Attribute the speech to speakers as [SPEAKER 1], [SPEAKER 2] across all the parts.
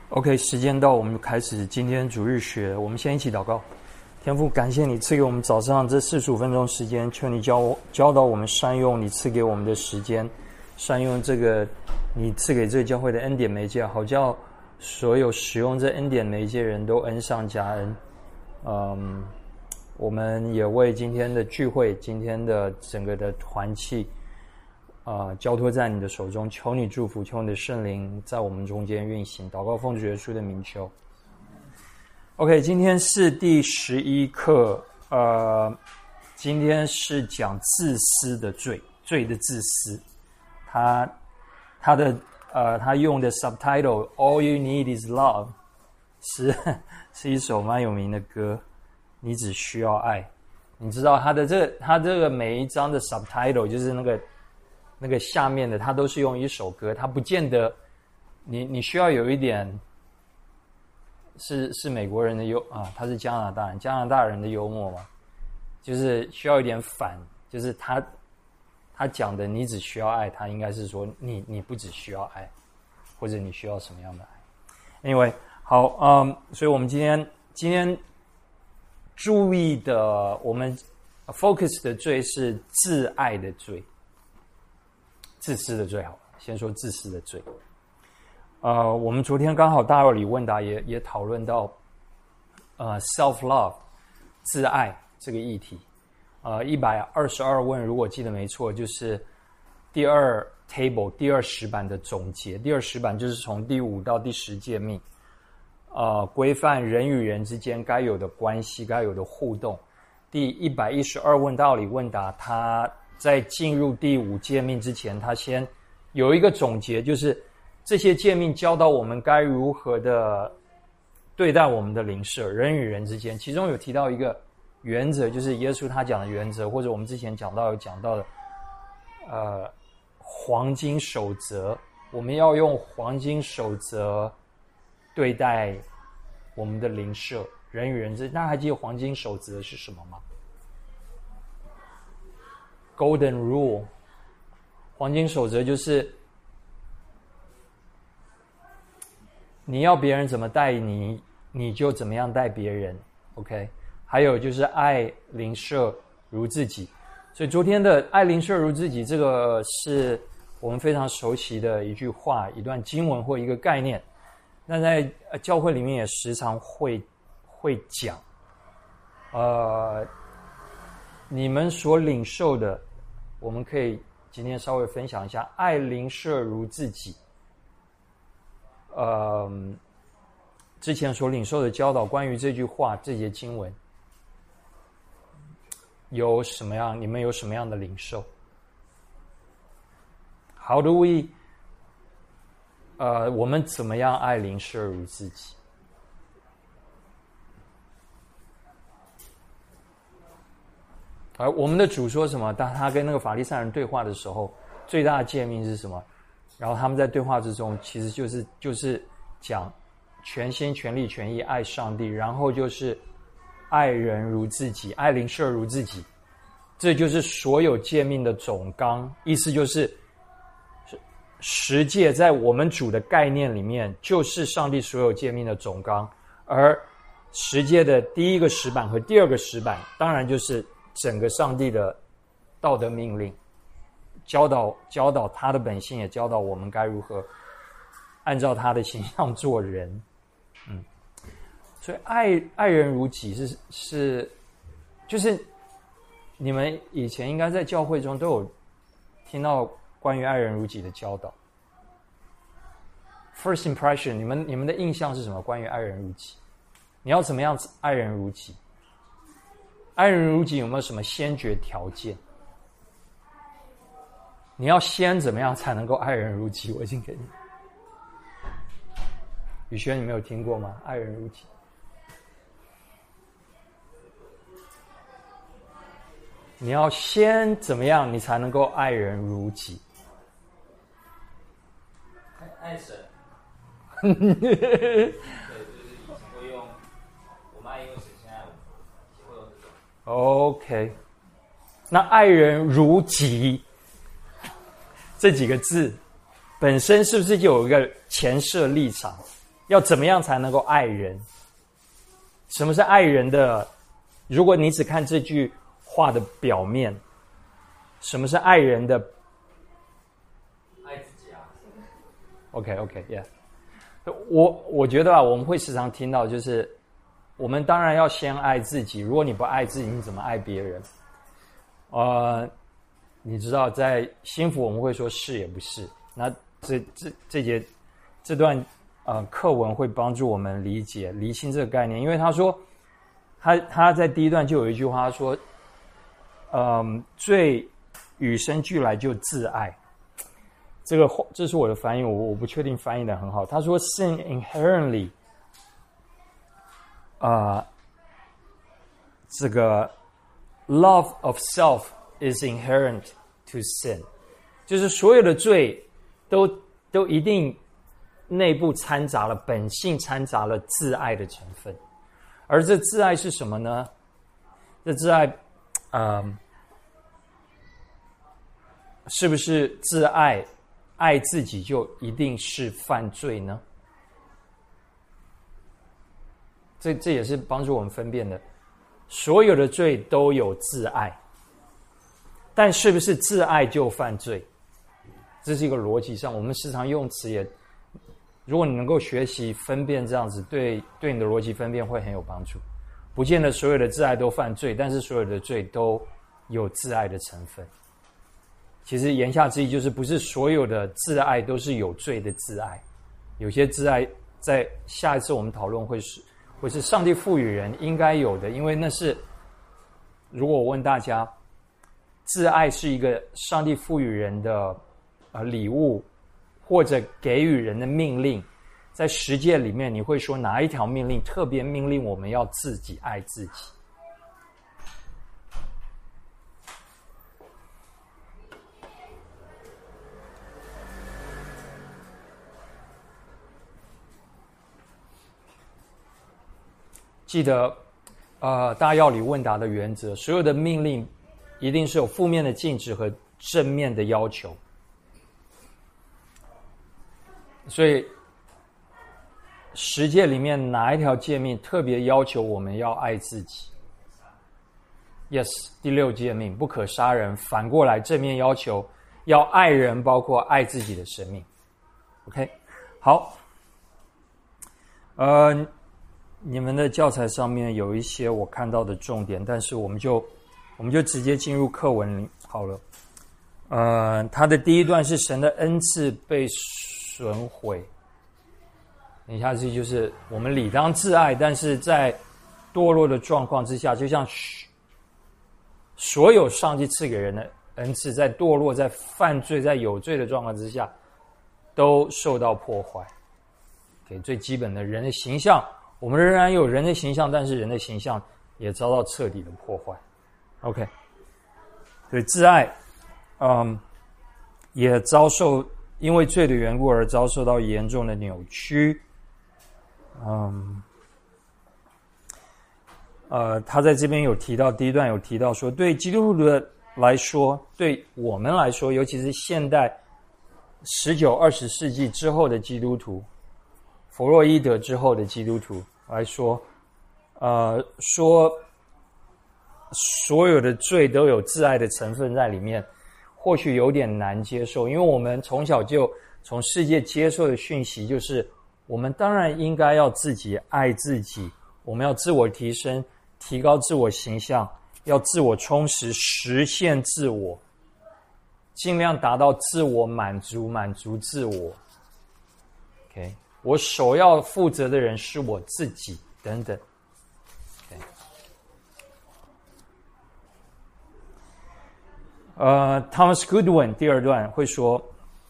[SPEAKER 1] OK， 时间到，我们开始今天主日学。我们先一起祷告。天父，感谢你赐给我们早上这45分钟时间，求你教导我们善用你赐给我们的时间，善用这个你赐给这个教会的恩典媒介，好叫所有使用这恩典媒介人都恩上加恩。我们也为今天的聚会，今天的整个的团契交托在你的手中，求你祝福，求你的圣灵在我们中间运行。祷告奉主耶稣的名求。OK， 今天是第11课，今天是讲自私的罪的自私。他用的 subtitle All You Need Is Love 是一首蛮有名的歌，你只需要爱。你知道他这个每一章的 subtitle 就是那个下面的，他都是用一首歌，他不见得你需要有一点是美国人的他是加拿大人的幽默嘛，就是需要一点反，就是他讲的你只需要爱，他应该是说你不只需要爱，或者你需要什么样的爱。Anyway， 好，所以我们今天注意的，我们 focus 的罪是自爱的罪。自私的罪好了，先说自私的罪。我们昨天刚好大二里问答也讨论到self love 自爱这个议题。122问，如果记得没错，就是第二 table 第20版的总结。第20版就是从第5到第10诫命，规范人与人之间该有的关系，该有的互动。第112问道理问答，他在进入第5诫命之前，他先有一个总结，就是这些诫命教导我们该如何的对待我们的邻舍，人与人之间。其中有提到一个原则，就是耶稣他讲的原则，或者我们之前讲到的黄金守则。我们要用黄金守则对待我们的邻舍，人与人之间。大家还记得黄金守则是什么吗？Golden Rule， 黄金守则就是你要别人怎么待你，你就怎么样待别人。OK， 还有就是爱邻舍如自己。所以昨天的爱邻舍如自己，这个是我们非常熟悉的一句话、一段经文或一个概念。那在教会里面也时常会讲。你们所领受的，我们可以今天稍微分享一下，爱邻舍如自己。之前所领受的教导，关于这句话、这节经文，有什么样？你们有什么样的领受 ？How do we？ 我们怎么样爱邻舍如自己？而我们的主说什么？当他跟那个法利赛人对话的时候，最大的诫命是什么？然后他们在对话之中，其实就是讲全心全力全意爱上帝，然后就是爱人如自己，爱邻舍如自己。这就是所有诫命的总纲，意思就是十诫在我们主的概念里面，就是上帝所有诫命的总纲。而十诫的第一个10版和第二个10版，当然就是整个上帝的道德命令，教导他的本性，也教导我们该如何按照他的形象做人。所以爱人如己是就是你们以前应该在教会中都有听到关于爱人如己的教导。First impression， 你们的印象是什么？关于爱人如己，你要怎么样爱人如己？爱人如己有没有什么先决条件？你要先怎么样才能够爱人如己？我已经给你。宇轩，你没有听过吗？爱人如己。你要先怎么样，你才能够爱人如己？
[SPEAKER 2] 爱神。对，就是以前会用我们爱因为神先爱我们，以前会用这种。
[SPEAKER 1] OK， 那爱人如己这几个字本身是不是就有一个前设立场？ 要怎么样才能够爱人？什么是爱人的？如果你只看这句话的表面，什么是爱人的？
[SPEAKER 2] 爱自己啊。
[SPEAKER 1] OK，yeah。我觉得我们会时常听到，就是我们当然要先爱自己。如果你不爱自己，你怎么爱别人？你知道，在心服我们会说是也不是。那这段课文会帮助我们理解厘清这个概念，因为他说他在第一段就有一句话说，罪与生俱来就自爱。这是我的翻译，我不确定翻译的很好。他说 sin inherently 这个 love of self is inherent to sin， 就是所有的罪都一定内部掺杂了本性掺杂了自爱的成分。而这自爱是什么呢？这自爱是不是自爱爱自己就一定是犯罪呢？这也是帮助我们分辨的。所有的罪都有自爱，但是不是自爱就犯罪？这是一个逻辑上，我们时常用词也，如果你能够学习分辨这样子，对你的逻辑分辨会很有帮助。不见得所有的自爱都犯罪，但是所有的罪都有自爱的成分。其实言下之意就是，不是所有的自爱都是有罪的自爱，有些自爱在下一次我们讨论会是上帝赋予人应该有的，因为那是，如果我问大家，自爱是一个上帝赋予人的礼物，或者给予人的命令，在十诫里面，你会说哪一条命令特别命令我们要自己爱自己？记得大家要理问答的原则，所有的命令一定是有负面的禁止和正面的要求。所以十诫里面哪一条诫命特别要求我们要爱自己？ Yes， 第6诫命不可杀人，反过来正面要求要爱人，包括爱自己的生命。OK， 好，你们的教材上面有一些我看到的重点，但是我们就直接进入课文里好了。它的第一段是神的恩赐被损毁，言下之意就是我们理当自爱，但是在堕落的状况之下，就像所有上帝赐给人的恩赐，在堕落、在犯罪、在有罪的状况之下，都受到破坏。给最基本的人的形象，我们仍然有人的形象，但是人的形象也遭到彻底的破坏。OK， 所以自爱，也遭受因为罪的缘故而遭受到严重的扭曲。他在这边有提到，第一段有提到说，对基督徒的来说，对我们来说，尤其是现代19、20世纪之后的基督徒，弗洛伊德之后的基督徒来说，说所有的罪都有自爱的成分在里面，或许有点难接受，因为我们从小就从世界接受的讯息就是，我们当然应该要自己爱自己，我们要自我提升，提高自我形象，要自我充实，实现自我，尽量达到自我满足，满足自我。OK， 我首要负责的人是我自己，等等。Thomas Goodwin 第二段会说，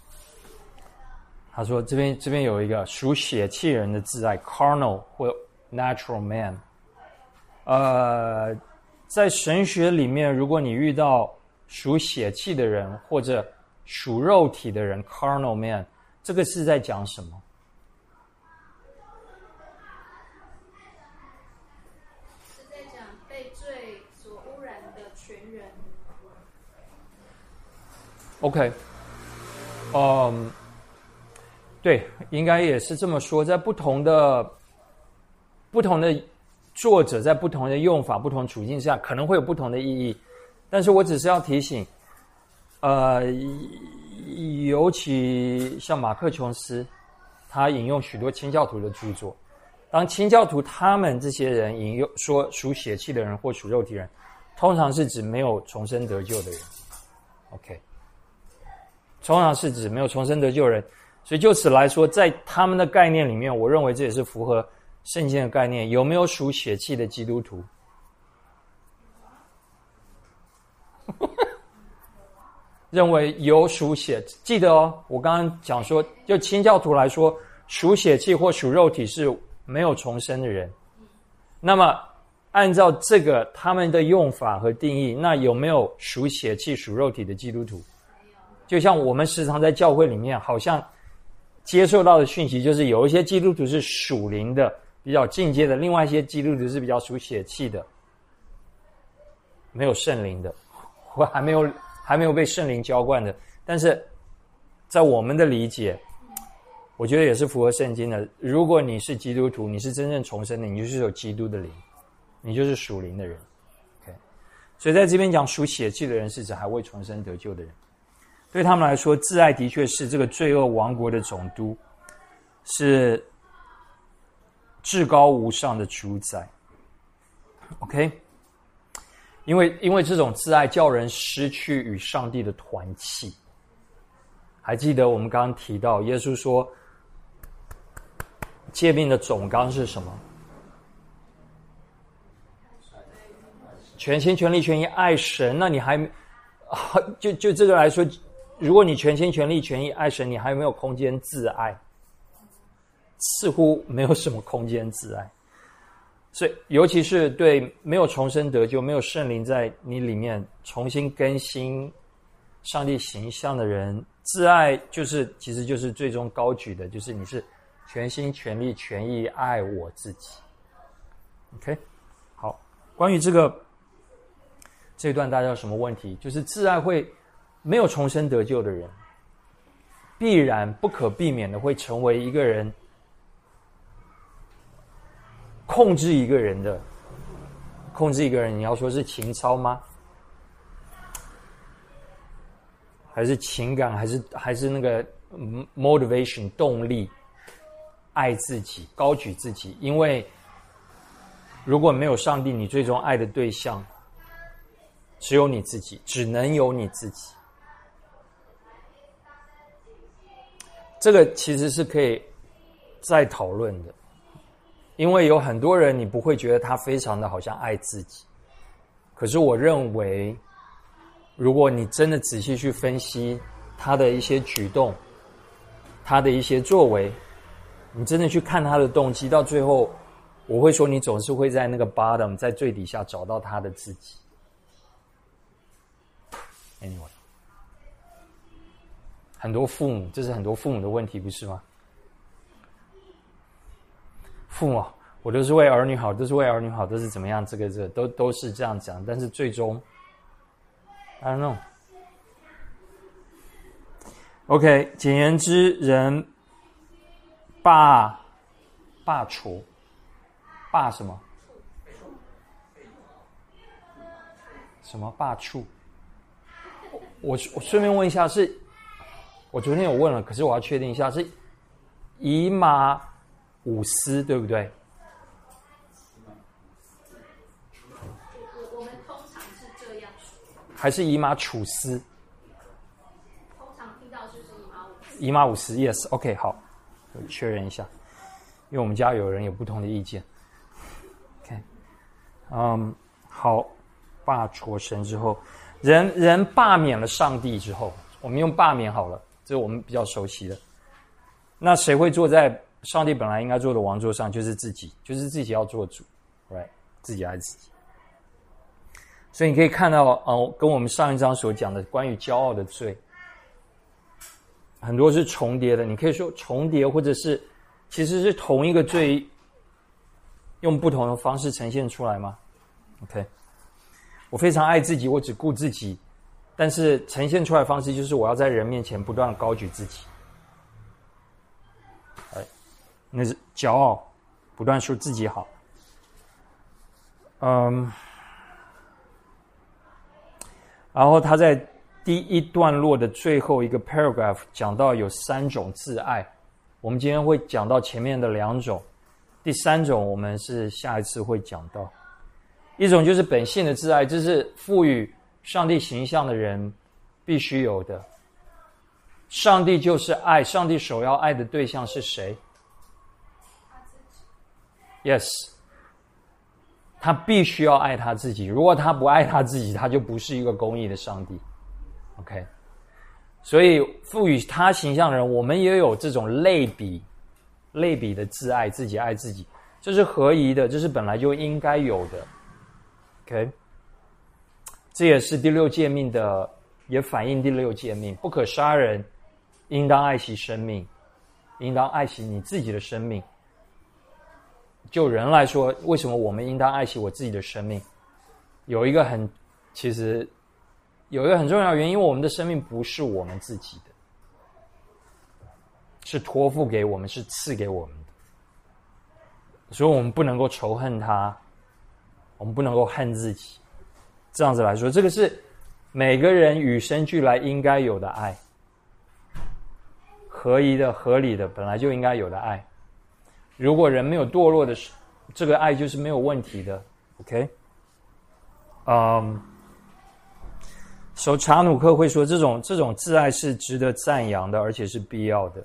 [SPEAKER 1] 他说这边有一个属血气人的自爱 carnal 或 natural man。在神学里面，如果你遇到属血气的人或者属肉体的人 carnal man， 这个是在讲什么？
[SPEAKER 3] 是在讲被罪所污染的全人。
[SPEAKER 1] OK， 对，应该也是这么说，在不同的作者在不同的用法、不同处境下，可能会有不同的意义。但是我只是要提醒，尤其像马克·琼斯，他引用许多清教徒的著作。当清教徒他们这些人引用说属血气的人或属肉体人，通常是指没有重生得救的人。OK， 通常是指没有重生得救的人。所以就此来说，在他们的概念里面，我认为这也是符合圣经的概念。有没有属血气的基督徒？认为有属血，记得哦，我刚刚讲说，就清教徒来说，属血气或属肉体是没有重生的人。那么按照这个他们的用法和定义，那有没有属血气属肉体的基督徒？就像我们时常在教会里面好像接受到的讯息，就是有一些基督徒是属灵的，比较进阶的，另外一些基督徒是比较属血气的，没有圣灵的，或还没有被圣灵浇灌的。但是在我们的理解，我觉得也是符合圣经的。如果你是基督徒，你是真正重生的，你就是有基督的灵，你就是属灵的人。OK， 所以在这边讲属血气的人是指还未重生得救的人。对他们来说，自爱的确是这个罪恶王国的总督，是至高无上的主宰。OK， 因为这种自爱叫人失去与上帝的团契。还记得我们刚刚提到，耶稣说诫命的总纲是什么？全心全力全意爱神。那你还就这个来说，如果你全心全力全意爱神，你还有没有空间自爱？似乎没有什么空间自爱。所以尤其是对没有重生得救、没有圣灵在你里面重新更新上帝形象的人，自爱其实就是最终高举的，就是你是全心全力全意爱我自己。 OK， 好，关于这一段大家有什么问题？就是自爱会没有重生得救的人，必然不可避免的会成为一个人控制一个人，你要说是情操吗？还是情感，还是那个 motivation 动力，爱自己，高举自己？因为如果没有上帝，你最终爱的对象只有你自己，只能有你自己。这个其实是可以再讨论的，因为有很多人你不会觉得他非常的好像爱自己，可是我认为如果你真的仔细去分析他的一些举动，他的一些作为，你真的去看他的动机，到最后我会说你总是会在那个 bottom， 在最底下找到他的自己。 Anyway， 很多父母，这是很多父母的问题，不是吗？父母，我都是为儿女好，都是为儿女好，都是怎么样？这个都是这样讲，但是最终 I don't know。 OK， 简言之，人罢黜，罢什么？什么罢黜？我顺便问一下，是我昨天有问了，可是我要确定一下，是以马五斯对不对？
[SPEAKER 3] 我们通常是这样说，
[SPEAKER 1] 还是以马处斯？
[SPEAKER 3] 通常听到就是以马五斯。
[SPEAKER 1] 以马五斯 ，yes， OK， 好，我确认一下，因为我们家有人有不同的意见。OK， 好，罢黜神之后，人罢免了上帝之后，我们用罢免好了，这是我们比较熟悉的。那谁会坐在上帝本来应该坐的王座上？就是自己，就是自己要做主 ，right？ 自己爱自己。所以你可以看到，跟我们上一章所讲的关于骄傲的罪，很多是重叠的。你可以说重叠，或者是其实是同一个罪，用不同的方式呈现出来吗 ？OK， 我非常爱自己，我只顾自己，但是呈现出来的方式就是我要在人面前不断地高举自己。 那是骄傲，不断说自己好。然后他在第一段落的最后一个 paragraph 讲到有3种自爱，我们今天会讲到前面的2种，第3种我们是下一次会讲到。一种就是本性的自爱，这是赋予上帝形象的人必须有的。上帝就是爱，上帝首要爱的对象是谁？ Yes， 他必须要爱他自己，如果他不爱他自己，他就不是一个公义的上帝。OK， 所以赋予他形象的人，我们也有这种类比的自爱，自己爱自己，这是合宜的，这是本来就应该有的。OK， 这也是第6诫命的，也反映第6诫命，不可杀人，应当爱惜生命，应当爱惜你自己的生命。就人来说，为什么我们应当爱惜我自己的生命？其实有一个很重要的原因，因为我们的生命不是我们自己的，是托付给我们，是赐给我们的，所以我们不能够仇恨他，我们不能够恨自己。这样子来说，这个是每个人与生俱来应该有的爱，合宜的、合理的，本来就应该有的爱。如果人没有堕落的，这个爱就是没有问题的。OK，所以查努克会说，这种自爱是值得赞扬的，而且是必要的。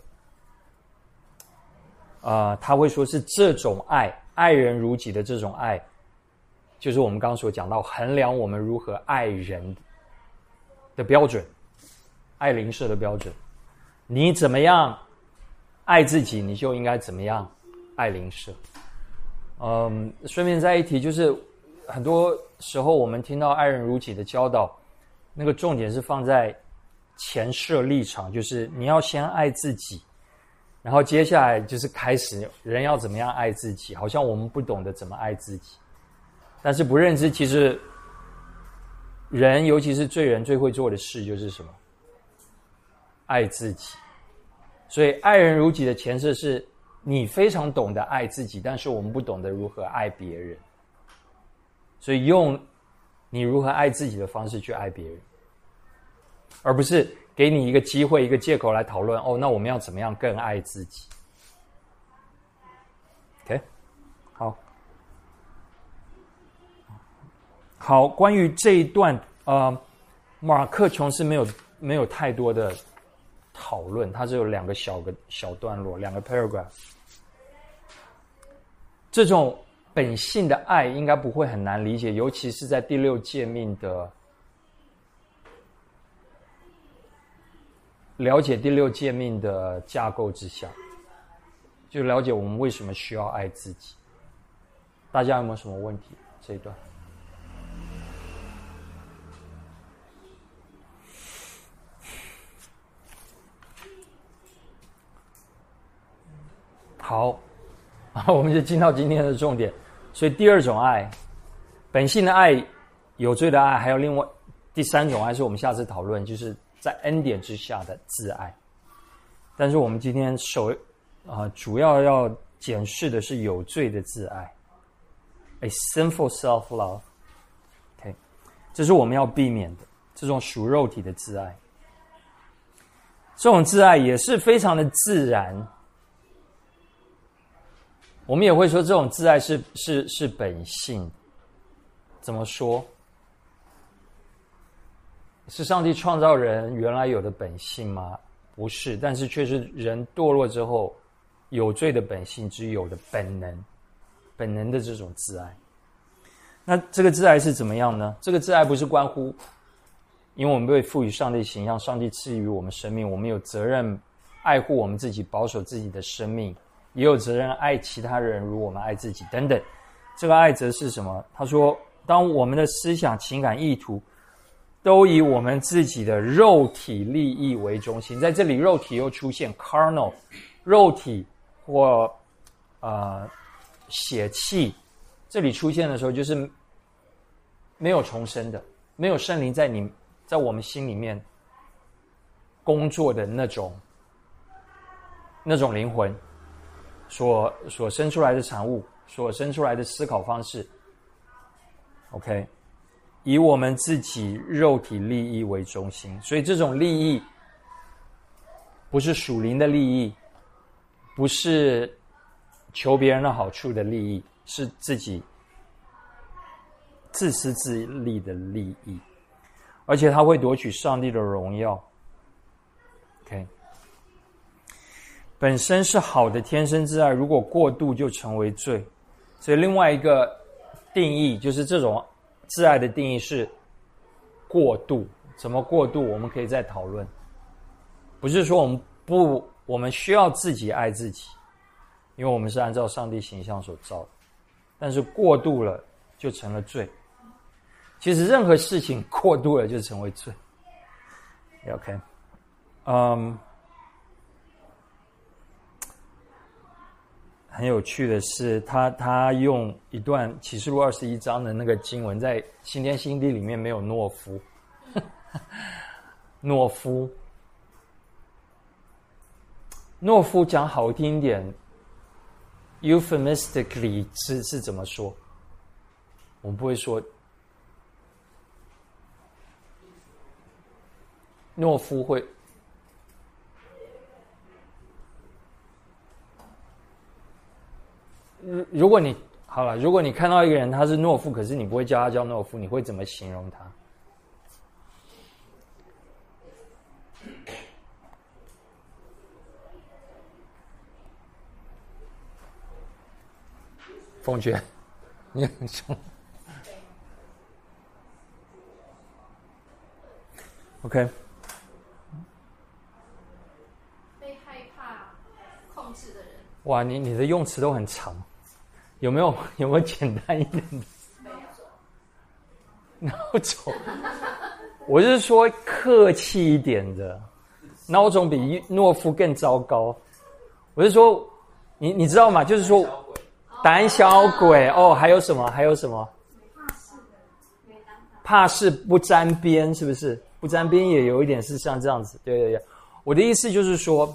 [SPEAKER 1] 他会说是这种爱人如己的这种爱，就是我们刚刚所讲到衡量我们如何爱人的标准，爱邻舍的标准。你怎么样爱自己，你就应该怎么样爱邻舍。顺便再一提，就是很多时候我们听到爱人如己的教导，那个重点是放在前设立场，就是你要先爱自己，然后接下来就是开始人要怎么样爱自己，好像我们不懂得怎么爱自己，但是不认知其实人尤其是罪人最会做的事就是什么？爱自己。所以爱人如己的前设是你非常懂得爱自己，但是我们不懂得如何爱别人，所以用你如何爱自己的方式去爱别人，而不是给你一个机会一个借口来讨论那我们要怎么样更爱自己。 OK， 好，关于这一段马克琼斯没有太多的讨论，它只有2个小段落，2个 paragraph。 这种本性的爱应该不会很难理解，尤其是在第6诫命的了解第6诫命的架构之下，就了解我们为什么需要爱自己。大家有没有什么问题？这一段好，我们就进到今天的重点。所以第2种爱，本性的爱，有罪的爱，还有另外第3种爱是我们下次讨论，就是在恩典之下的自爱。但是我们今天主要要检视的是有罪的自爱 ，a sinful self-love。OK， 这是我们要避免的，这种属肉体的自爱。这种自爱也是非常的自然。我们也会说这种自爱是本性。怎么说？是上帝创造人原来有的本性吗？不是，但是却是人堕落之后有罪的本性之有的本能的这种自爱。那这个自爱是怎么样呢？这个自爱不是关乎，因为我们被赋予上帝形象，上帝赐予我们生命，我们有责任爱护我们自己，保守自己的生命，也有责任爱其他人如我们爱自己等等。这个爱则是什么？他说，当我们的思想、情感、意图都以我们自己的肉体利益为中心，在这里肉体又出现 carnal， 肉体或血气，这里出现的时候就是没有重生的，没有圣灵在我们心里面工作的那种灵魂。 所生出来的产物，所生出来的思考方式。OK， 以我们自己肉体利益为中心，所以这种利益不是属灵的利益，不是求别人的好处的利益，是自己自私自利的利益，而且他会夺取上帝的荣耀。OK， 本身是好的天生之爱，如果过度就成为罪。所以另外一个定义就是这种自爱的定义是过度。怎么过度我们可以再讨论，不是说我们需要自己爱自己，因为我们是按照上帝形象所造的，但是过度了就成了罪。其实任何事情过度了就成为罪。OK， 很有趣的是，他用一段启示录21章的那个经文，在新天新地里面没有懦夫，懦夫讲好听一点 ，euphemistically 是怎么说？我们不会说懦夫会。如果你看到一个人他是懦夫，可是你不会叫他叫懦夫，你会怎么形容他？凤娟，你很凶。OK。
[SPEAKER 3] 被害怕控制的人。
[SPEAKER 1] 哇，你的用词都很长，有没有简单一点的？孬种，我是说客气一点的，孬种比懦夫更糟糕。我是说，你知道吗？就是说，胆小鬼哦，还有什么？怕事不沾边，是不是？不沾边也有一点是像这样子。对，我的意思就是说，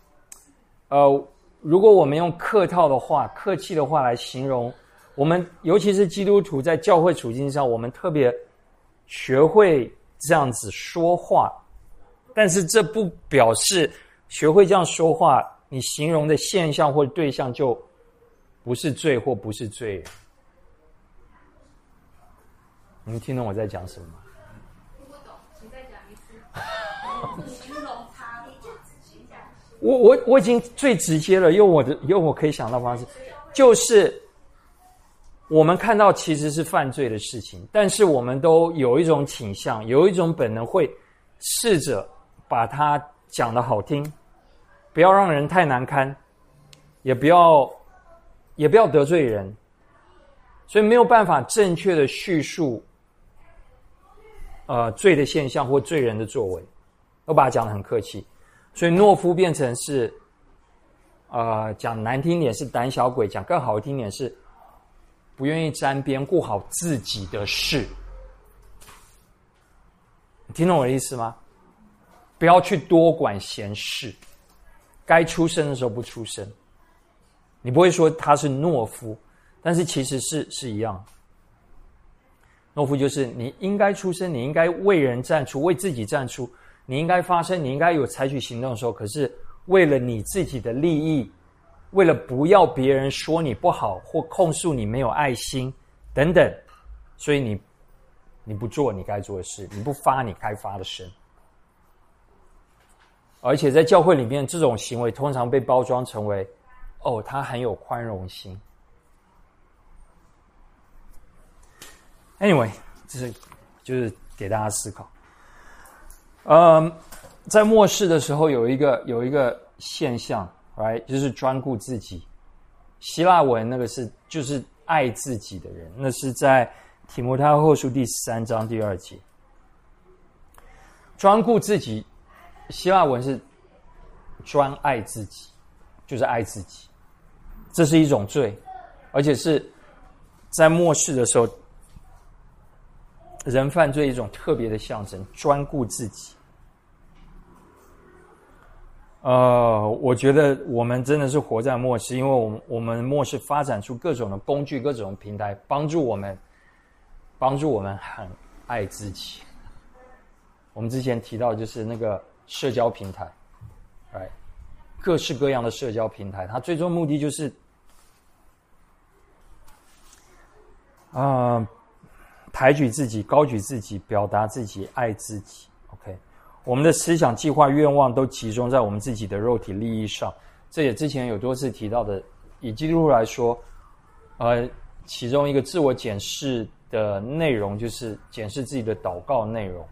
[SPEAKER 1] 如果我们用客气的话来形容我们，尤其是基督徒在教会处境上，我们特别学会这样子说话，但是这不表示学会这样说话，你形容的现象或对象就不是罪或不是罪人。你们听懂我在讲什么吗？
[SPEAKER 3] 听不懂，请再讲一次。形容他，你就仔细讲。
[SPEAKER 1] 我已经最直接了，用我可以想到的方式，就是我们看到其实是犯罪的事情，但是我们都有一种倾向，有一种本能，会试着把它讲得好听，不要让人太难堪，也不要得罪人，所以没有办法正确的叙述罪的现象或罪人的作为，我把它讲得很客气。所以懦夫变成是讲难听点是胆小鬼，讲更好听点是不愿意沾边，顾好自己的事。你听懂我的意思吗？不要去多管闲事，该出声的时候不出声。你不会说他是懦夫，但是其实是一样。懦夫就是你应该出声，你应该为人站出，为自己站出，你应该发声，你应该有采取行动的时候，可是为了你自己的利益，为了不要别人说你不好或控诉你没有爱心等等，所以你不做你该做的事，你不发你该发的声。而且在教会里面，这种行为通常被包装成为他很有宽容心。Anyway， 就是给大家思考。在末世的时候有一个现象 ，right， 就是专顾自己。希腊文那个就是爱自己的人，那是在提摩太后书第3章第2节。专顾自己，希腊文是专爱自己，就是爱自己。这是一种罪，而且是在末世的时候人犯罪一种特别的象征，专顾自己。 我觉得我们真的是活在末世，因为我们末世发展出各种的工具、各种的平台，帮助我们很爱自己。我们之前提到就是那个社交平台，各式各样的社交平台，它最终目的就是抬举自己、高举自己、表达自己、爱自己。OK， 我们的思想、计划、愿望都集中在我们自己的肉体利益上。这也之前有多次提到的，以基督徒来说，其中一个自我检视的内容就是检视自己的祷告内容。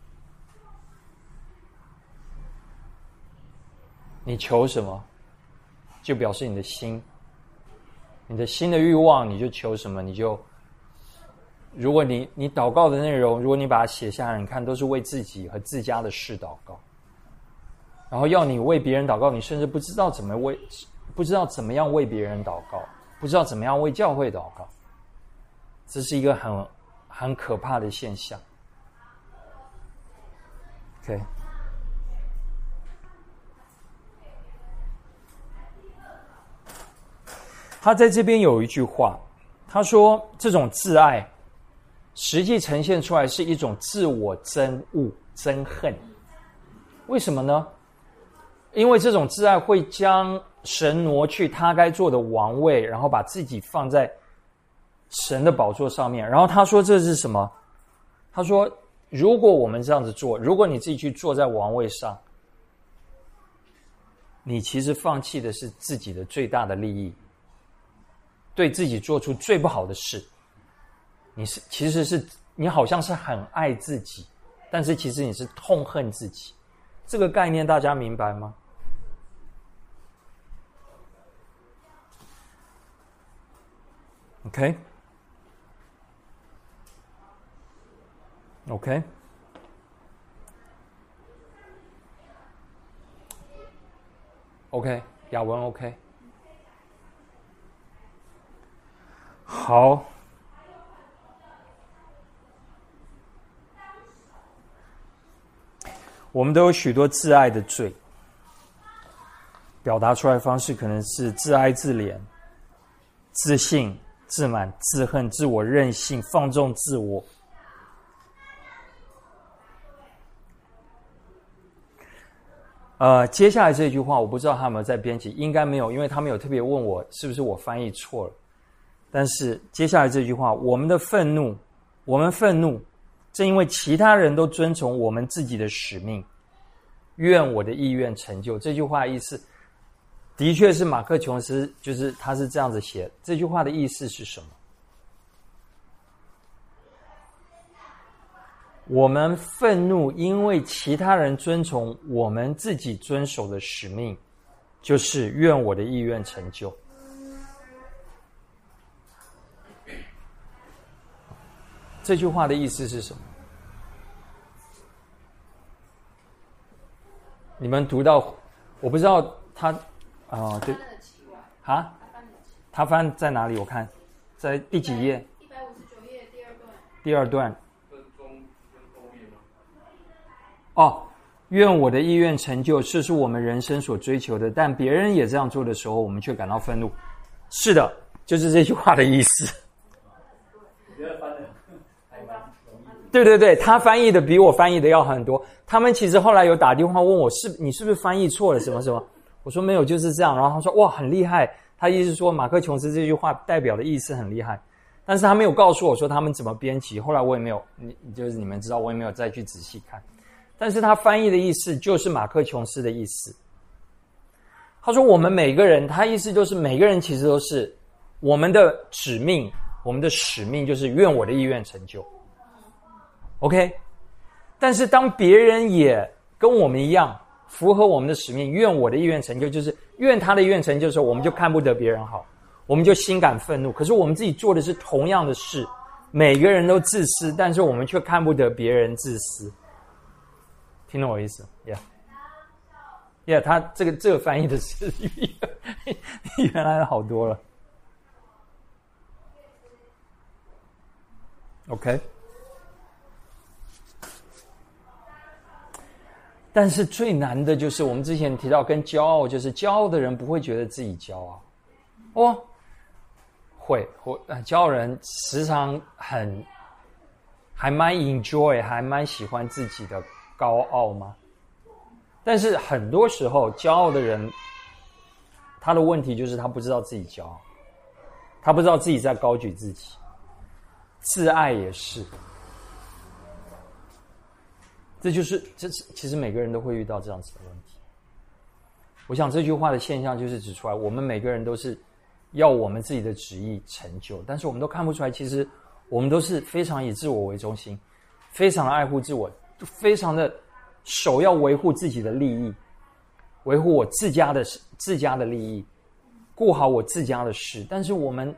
[SPEAKER 1] 你求什么，就表示你的心，你的心的欲望，你就求什么，你就。如果你祷告的内容，如果你把它写下来，你看都是为自己和自家的事祷告。然后要你为别人祷告，你甚至不知道怎么样为别人祷告，不知道怎么样为教会祷告。这是一个很可怕的现象。OK。他在这边有一句话，他说这种自爱实际呈现出来是一种自我憎恶、憎恨。为什么呢？因为这种自爱会将神挪去他该做的王位，然后把自己放在神的宝座上面。然后他说这是什么？他说如果我们这样子做，如果你自己去坐在王位上，你其实放弃的是自己的最大的利益，对自己做出最不好的事。其实是你好像是很爱自己，但是其实你是痛恨自己。这个概念大家明白吗？ OK， 雅文 OK， 好。我们都有许多自爱的罪，表达出来的方式可能是自哀自怜、自信、自满、自恨、自我任性、放纵自我。接下来这句话我不知道他有没有在编辑，应该没有，因为他们有特别问我是不是我翻译错了。但是接下来这句话，我们愤怒，正因为其他人都遵从我们自己的使命，愿我的意愿成就。这句话的意思的确是马克琼斯，就是他是这样子写。这句话的意思是什么？我们愤怒，因为其他人遵从我们自己遵守的使命，就是愿我的意愿成就。这句话的意思是什么？你们读到，我不知道他对啊，他翻在哪里？我看在第几页
[SPEAKER 3] 159页
[SPEAKER 1] 第二段。哦，愿我的意愿成就，这是我们人生所追求的，但别人也这样做的时候，我们却感到愤怒。是的，就是这句话的意思。对，他翻译的比我翻译的要很多。他们其实后来有打电话问我，你是不是翻译错了什么什么？我说没有，就是这样。然后他说哇，很厉害。他意思说马克琼斯这句话代表的意思很厉害，但是他没有告诉我说他们怎么编辑。后来我也没有，就是你们知道，我也没有再去仔细看。但是他翻译的意思就是马克琼斯的意思。他说我们每个人，他意思就是每个人其实都是我们的使命，我们的使命就是愿我的意愿成就。OK， 但是当别人也跟我们一样符合我们的使命，愿我的意愿成就，就是愿他的意愿成就的时候，我们就看不得别人好，我们就心感愤怒。可是我们自己做的是同样的事，每个人都自私，但是我们却看不得别人自私。听懂我意思 ？Yeah， 他这个翻译的是原来好多了。OK。 但是最难的就是我们之前提到跟骄傲，就是骄傲的人不会觉得自己骄傲。骄傲人时常还蛮 enjoy， 还蛮喜欢自己的高傲吗？但是很多时候骄傲的人，他的问题就是他不知道自己骄傲，他不知道自己在高举自己。自爱也是，这其实每个人都会遇到这样子的问题。我想这句话的现象就是指出来，我们每个人都是要我们自己的旨意成就，但是我们都看不出来，其实我们都是非常以自我为中心，非常的爱护自我，非常的首要维护自己的利益，维护我自家的利益，顾好我自家的事。但是我们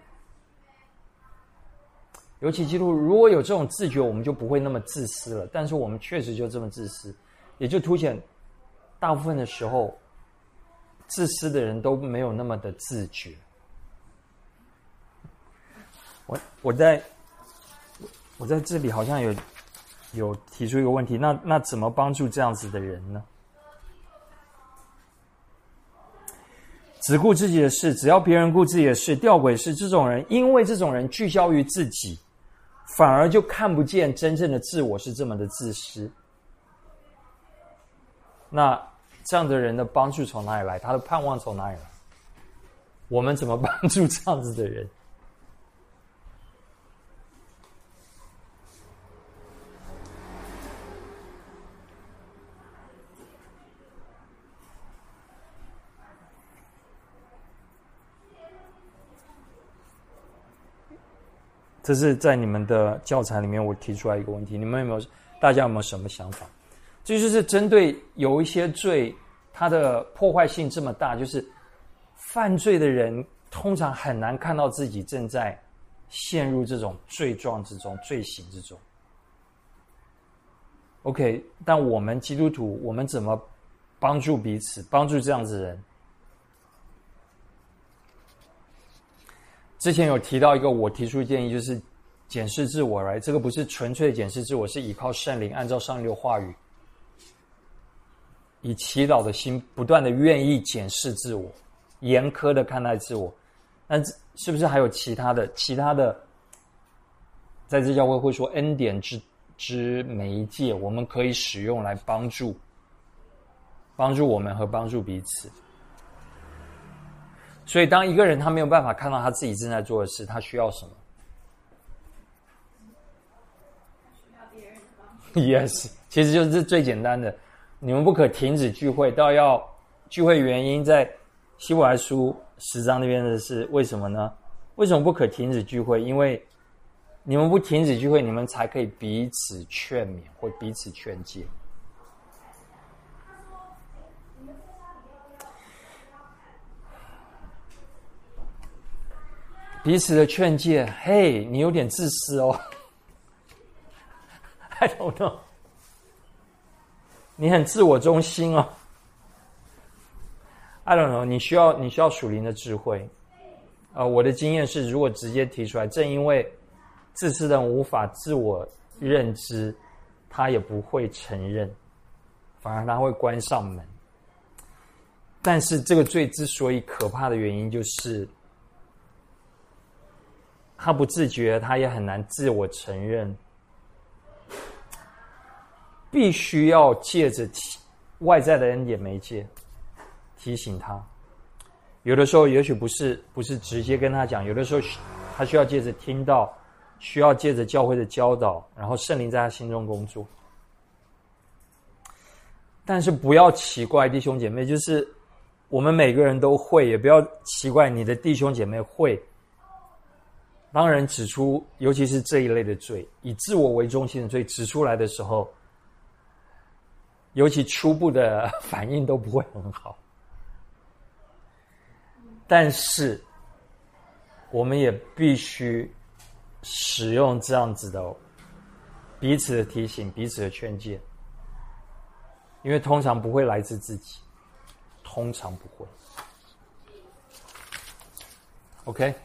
[SPEAKER 1] 尤其基督徒如果有这种自觉，我们就不会那么自私了。但是我们确实就这么自私，也就凸显大部分的时候，自私的人都没有那么的自觉。我在这里好像有提出一个问题，那怎么帮助这样子的人呢？只顾自己的事，只要别人顾自己的事，吊诡是这种人，因为这种人聚焦于自己，反而就看不见真正的自我是这么的自私。那这样的人的帮助从哪里来？他的盼望从哪里来？我们怎么帮助这样子的人？这是在你们的教材里面我提出来一个问题，大家有没有什么想法？这就是针对有一些罪，它的破坏性这么大，就是犯罪的人通常很难看到自己正在陷入这种罪状之中、罪行之中。OK， 但我们基督徒，我们怎么帮助彼此，帮助这样子的人？之前有提到一个我提出的建议，就是检视自我，这个不是纯粹的检视自我，是依靠圣灵，按照上帝的话语，以祈祷的心不断的愿意检视自我，严苛的看待自我。那是不是还有其他的在这教会会说恩典之媒介，我们可以使用来帮助我们和帮助彼此？所以当一个人他没有办法看到他自己正在做的事，他需要什么？
[SPEAKER 3] 需要别人的帮助。
[SPEAKER 1] Yes， 其实就是最简单的，你们不可停止聚会，到要聚会原因在希伯来书10章那边的是为什么呢？为什么不可停止聚会？因为你们不停止聚会，你们才可以彼此劝勉或彼此劝诫。彼此的劝诫，嘿，你有点自私哦。I don't know， 你很自我中心哦。I don't know， 你需要属灵的智慧。我的经验是，如果直接提出来，正因为自私的人无法自我认知，他也不会承认，反而他会关上门。但是这个罪之所以可怕的原因，就是他不自觉，他也很难自我承认，必须要借着外在的恩典媒介提醒他。有的时候也许不是直接跟他讲，有的时候他需要借着听到，需要借着教会的教导，然后圣灵在他心中工作。但是不要奇怪，弟兄姐妹，就是我们每个人都会，也不要奇怪你的弟兄姐妹会。当人指出，尤其是这一类的罪，以自我为中心的罪指出来的时候，尤其初步的反应都不会很好。但是我们也必须使用这样子的彼此的提醒，彼此的劝诫，因为通常不会来自自己，通常不会。OK，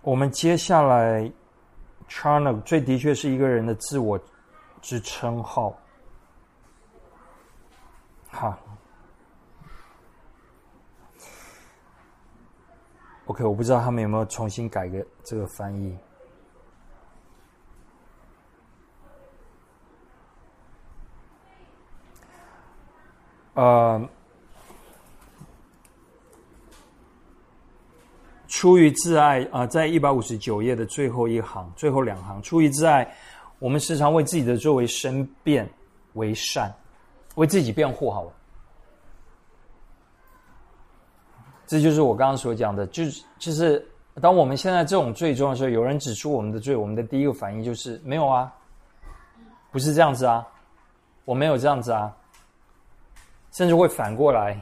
[SPEAKER 1] 我们接下来 Charnock 这的确是一个人的自我之称号。好 OK， 我不知道他们有没有重新改个这个翻译。出于自爱在159页的最后两行，出于自爱，我们时常为自己的作为申辩为善，为自己辩护好了。这就是我刚刚所讲的，就是当我们现在这种罪中的时候，有人指出我们的罪，我们的第一个反应就是没有啊，不是这样子啊，我没有这样子啊，甚至会反过来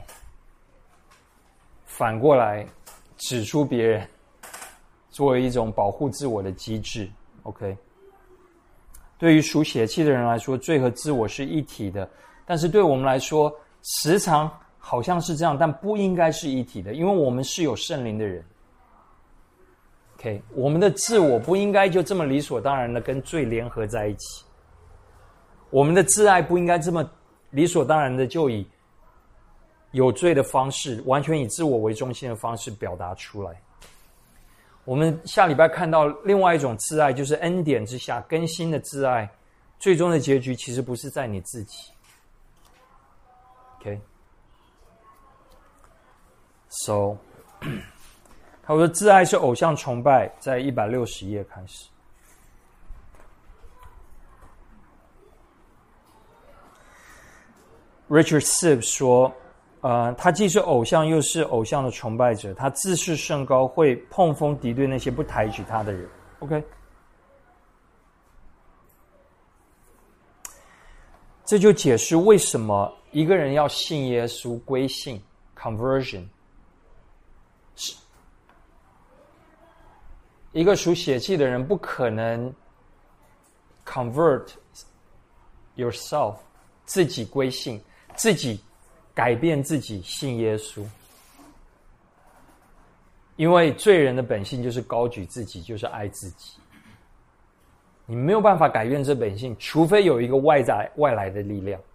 [SPEAKER 1] 指出别人，作为一种保护自我的机制。 OK， 对于属血气的人来说，罪和自我是一体的，但是对我们来说时常好像是这样，但不应该是一体的，因为我们是有圣灵的人。 OK， 我们的自我不应该就这么理所当然的跟罪联合在一起，我们的自爱不应该这么理所当然的就以有罪的方式，完全以自我为中心的方式表达出来。我们下礼拜看到另外一种自爱，就是恩典之下更新的自爱，最终的结局其实不是在你自己。 OK， So 他说自爱是偶像崇拜，在160页开始。Richard Sibbs 说他既是偶像又是偶像的崇拜者，他自视甚高，会碰风敌对那些不抬举他的人。 OK， 这就解释为什么一个人要信耶稣归信 conversion， 一个属血气的人不可能 convert yourself， 自己归信，自己改变自己信耶稣，因为罪人的本性就是高举自己，就是爱自己。你没有办法改变这本性，除非有一个外来的力量，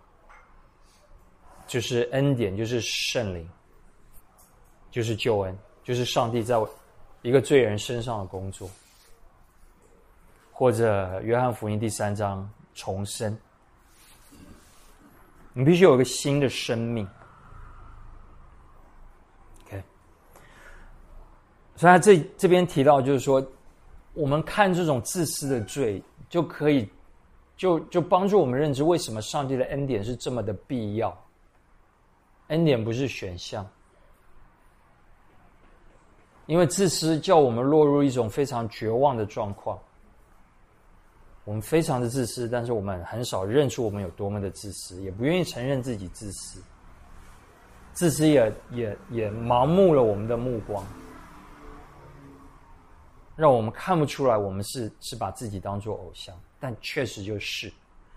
[SPEAKER 1] 就是恩典，就是圣灵，就是救恩，就是上帝在一个罪人身上的工作，或者约翰福音第3章重生。你必须有一个新的生命。 OK， 所以他这边提到就是说，我们看这种自私的罪，就可以就帮助我们认知为什么上帝的恩典是这么的必要。恩典不是选项，因为自私叫我们落入一种非常绝望的状况。我们非常的自私，但是我们很少认出我们有多么的自私，也不愿意承认自己自私。自私也盲目了我们的目光，让我们看不出来我们是把自己当作偶像，但确实就是。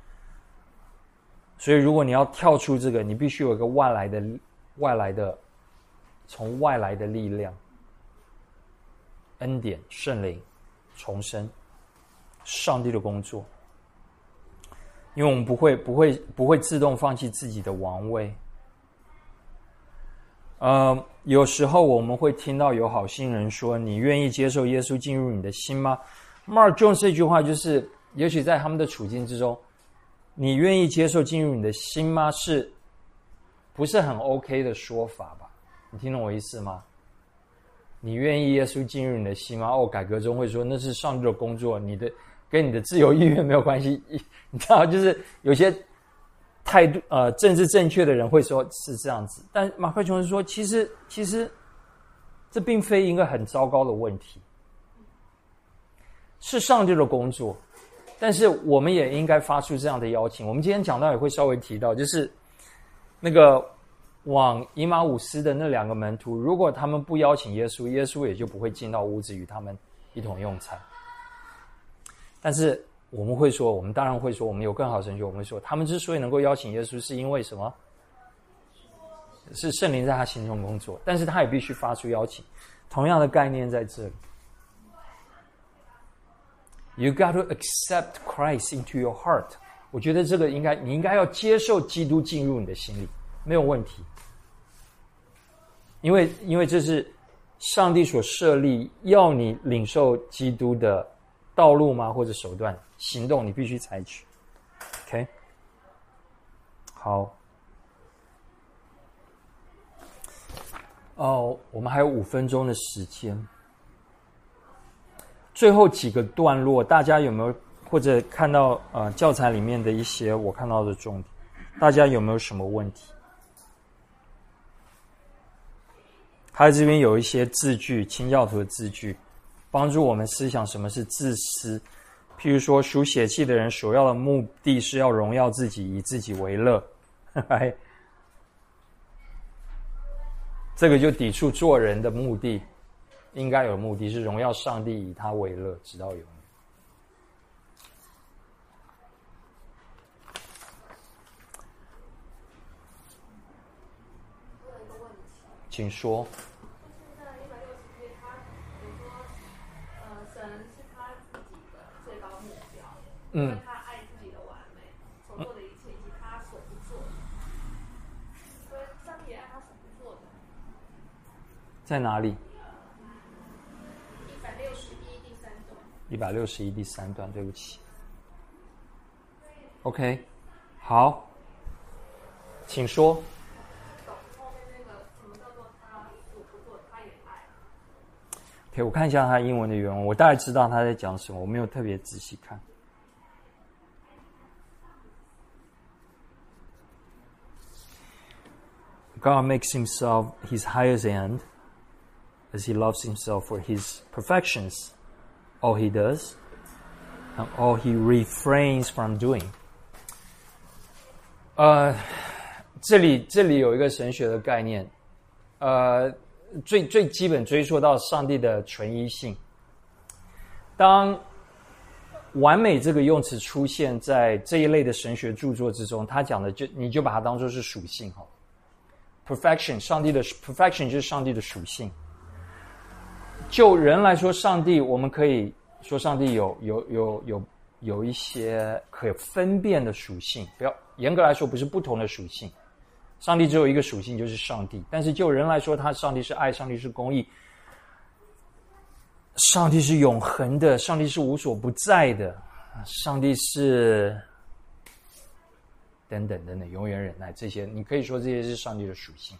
[SPEAKER 1] 所以如果你要跳出这个，你必须有一个外来的从外来的力量，恩典、圣灵、重生，上帝的工作。因为我们不会自动放弃自己的王位。有时候我们会听到有好心人说，你愿意接受耶稣进入你的心吗？ Mark Jones 这句话就是也许在他们的处境之中，你愿意接受进入你的心吗？是不是很 OK 的说法吧？你听懂我意思吗？你愿意耶稣进入你的心吗？改革中会说那是上帝的工作，跟你的自由意愿没有关系。你知道，就是有些态度政治正确的人会说是这样子，但马克琼斯说，其实这并非一个很糟糕的问题，是上帝的工作，但是我们也应该发出这样的邀请。我们今天讲到也会稍微提到，就是那个往以马忤斯的那2个门徒，如果他们不邀请耶稣，耶稣也就不会进到屋子与他们一同用餐。但是我们当然会说，我们有更好的神学，我们会说，他们之所以能够邀请耶稣，是因为什么？是圣灵在他心中工作，但是他也必须发出邀请。同样的概念在这里。 You got to accept Christ into your heart. 我觉得这个你应该要接受基督进入你的心里，没有问题。因为这是上帝所设立要你领受基督的道路吗？或者手段、行动，你必须采取。OK， 好。我们还有5分钟的时间。最后几个段落，大家有没有或者看到教材里面的一些我看到的重点？大家有没有什么问题？他这边有一些字句，清教徒的字句，帮助我们思想什么是自私。譬如说，属血气的人所要的目的是要荣耀自己，以自己为乐。这个就抵触做人的目的，应该有目的是荣耀上帝，以他为乐，直到永远。
[SPEAKER 3] 我有一个问题，
[SPEAKER 1] 请说。
[SPEAKER 3] 就是在160页，他有说，神是他自己的最高目标，因为他爱自己的完美，所做的一切以及他所不做的，所以上帝也爱他所不做的。
[SPEAKER 1] 在哪里
[SPEAKER 3] 161第3段。
[SPEAKER 1] ？161第3段，对不起。OK， 好，请说。
[SPEAKER 3] 后面那个什么叫做他所不做，他也爱。
[SPEAKER 1] OK， 我看一下他英文的原文，我大概知道他在讲什么，我没有特别仔细看。God makes himself his highest end, as he loves himself for his perfections, all he does, and all he refrains from doing. 这里有一个神学的概念，最基本追溯到上帝的纯一性。当完美这个用词出现在这一类的神学著作之中，他讲的你就把它当作是属性哈。Perfection， 上帝的 perfection 就是上帝的属性。就人来说，上帝我们可以说上帝有一些可分辨的属性，不要严格来说不是不同的属性。上帝只有一个属性，就是上帝。但是就人来说，上帝是爱，上帝是公义，上帝是永恒的，上帝是无所不在的，上帝是等等，永远忍耐，这些你可以说这些是上帝的属性。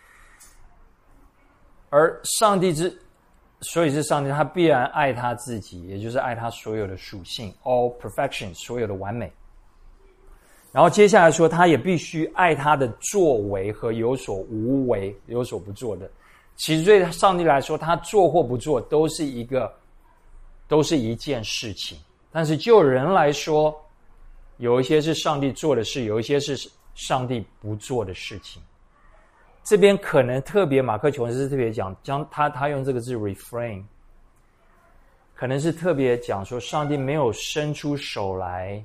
[SPEAKER 1] 而所以是上帝，他必然爱他自己，也就是爱他所有的属性 ，all perfection， 所有的完美。然后接下来说，他也必须爱他的作为和有所无为、有所不做的。其实对上帝来说，他做或不做都是一件事情。但是就人来说，有一些是上帝做的事，有一些是上帝不做的事情。这边可能特别马克琼斯特别讲，他用这个字 refrain， 可能是特别讲说上帝没有伸出手来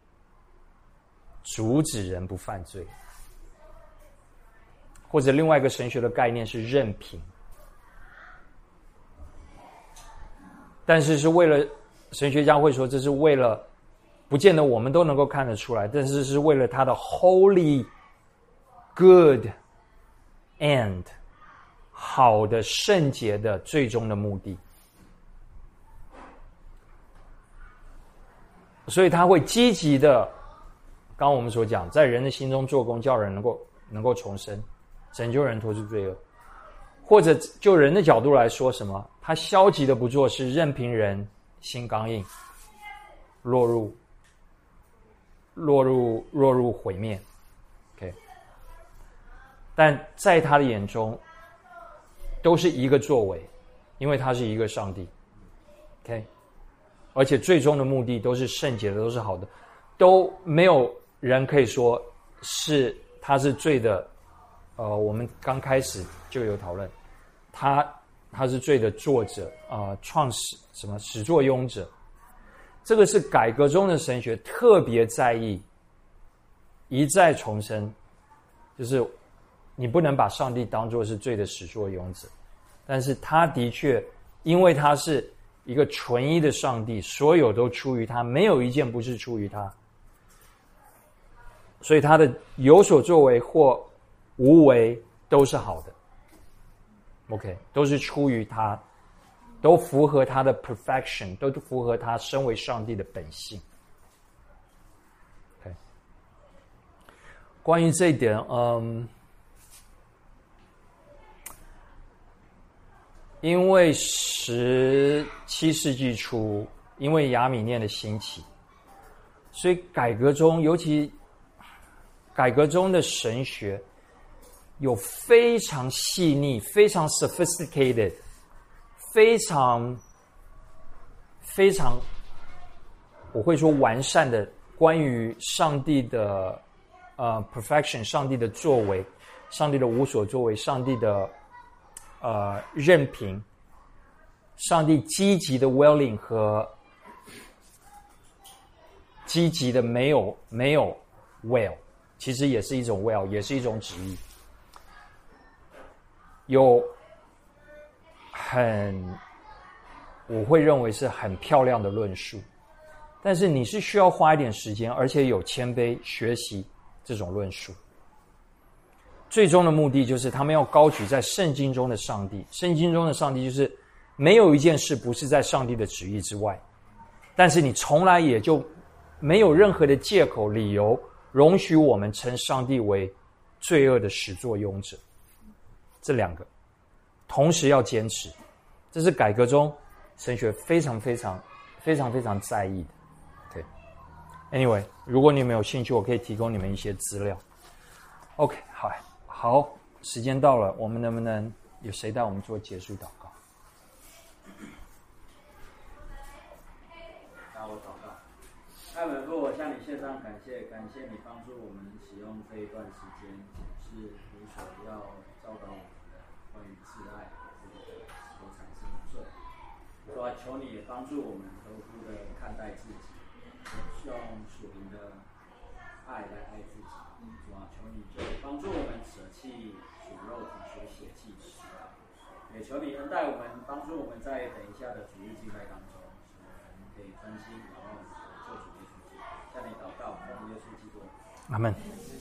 [SPEAKER 1] 阻止人不犯罪，或者另外一个神学的概念是任凭，但是是为了神学家会说这是为了，不见得我们都能够看得出来，但是是为了他的 holy good end， 好的圣洁的最终的目的。所以他会积极的，刚刚我们所讲，在人的心中做工，叫人能够重生，拯救人脱出罪恶。或者就人的角度来说，什么？他消极的不做，是任凭人心刚硬，落入毁灭。OK， 但在他的眼中，都是一个作为，因为他是一个上帝。OK， 而且最终的目的都是圣洁的，都是好的，都没有人可以说是他是罪的。我们刚开始就有讨论，他是罪的作者，创始什么始作俑者。这个是改革中的神学特别在意，一再重申，就是你不能把上帝当作是罪的始作俑者，但是他的确，因为他是一个纯一的上帝，所有都出于他，没有一件不是出于他。所以他的有所作为或无为都是好的。OK， 都是出于他，都符合他的 perfection， 都符合他身为上帝的本性。OK， 关于这一点，因为17世纪初，因为亚米念的兴起，所以改革中，尤其改革中的神学有非常细腻、非常 sophisticated、非常我会说完善的关于上帝的perfection、上帝的作为、上帝的无所作为、上帝的任凭、上帝积极的 willing 和积极的没有 will， 其实也是一种 will， 也是一种旨意。有我会认为是很漂亮的论述，但是你是需要花一点时间，而且有谦卑学习这种论述。最终的目的就是他们要高举在圣经中的上帝，圣经中的上帝就是没有一件事不是在上帝的旨意之外，但是你从来也就没有任何的借口理由容许我们称上帝为罪恶的始作俑者。这两个同时要坚持，这是改革中神学非常在意的。对 ，Anyway， 如果你们有兴趣，我可以提供你们一些资料。OK， 好，时间到了，我们能不能有谁带我们做结束祷告？
[SPEAKER 4] 那我祷告。爱们父，我向你献上感谢，感谢你帮助我们使用这一段时间检视你所要教导我们的关于自爱这个所产生的罪。主啊，求你也帮助我们合乎的看待自己，用属灵的爱来爱自己。主啊，求你就帮助我们舍弃属肉体所血气的事，也求你恩待我们，帮助我们在等一下的主日敬拜当中，使我们可以专心仰望我们的救主耶稣基督。向你祷告，奉耶稣基督。
[SPEAKER 1] 阿们。